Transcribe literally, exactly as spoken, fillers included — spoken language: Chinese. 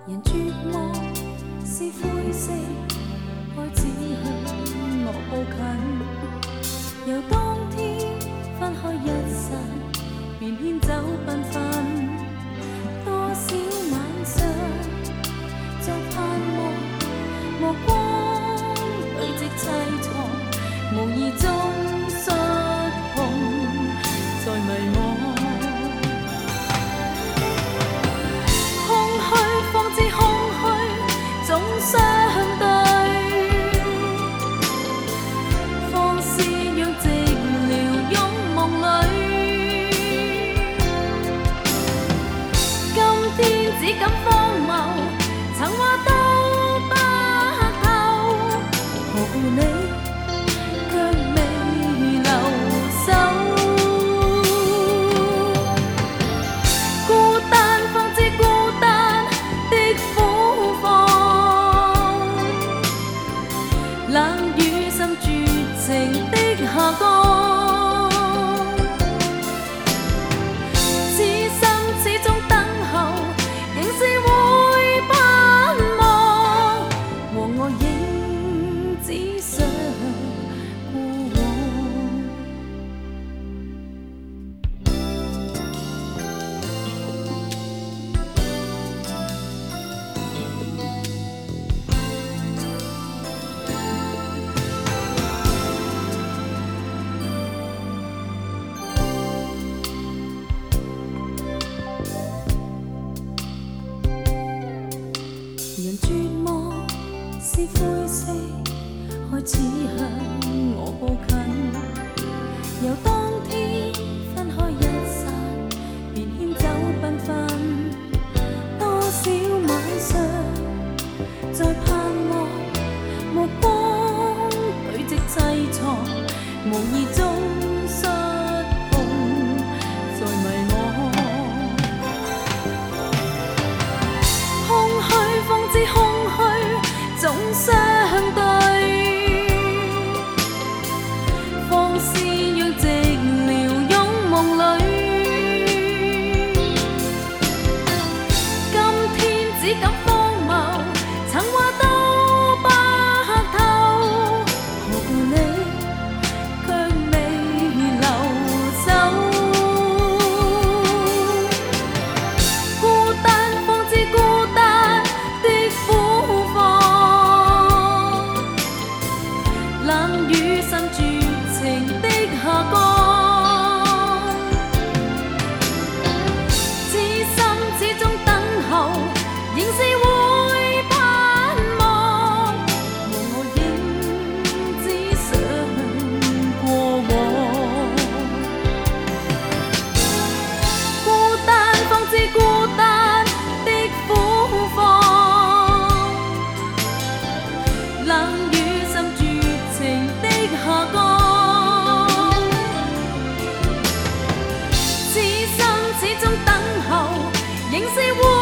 人絕望是灰色，開始向我步近。由當天分開一剎，便牽走繽紛。多少晚上在盼望，目光堆積凄愴，無意中失控，在迷惘。總相對，放肆讓寂寥擁夢裏。今天只感荒謬，曾話都不透，何故你卻未留守？孤單方知孤單的苦況。冷雨滲絕情的下降，此生始終等候，仍是會盼望，和我影子上過往。人絕望是灰色，開始向我步近。由當天分開一剎，便牽走繽紛。多少晚上在盼望，目光堆積凄愴，無意中失控，在迷惘。方知空虛總相對，放肆讓寂寥擁夢裏。今天只感荒謬，曾話都不透，何故你卻未留守？孤單方知孤單冷雨滲絕情的下降，此心始終等候，仍是會盼望，和我影子上過往。孤單方知孤單的苦況，冷雨滲絕情的下降，此心始終等候，仍是會。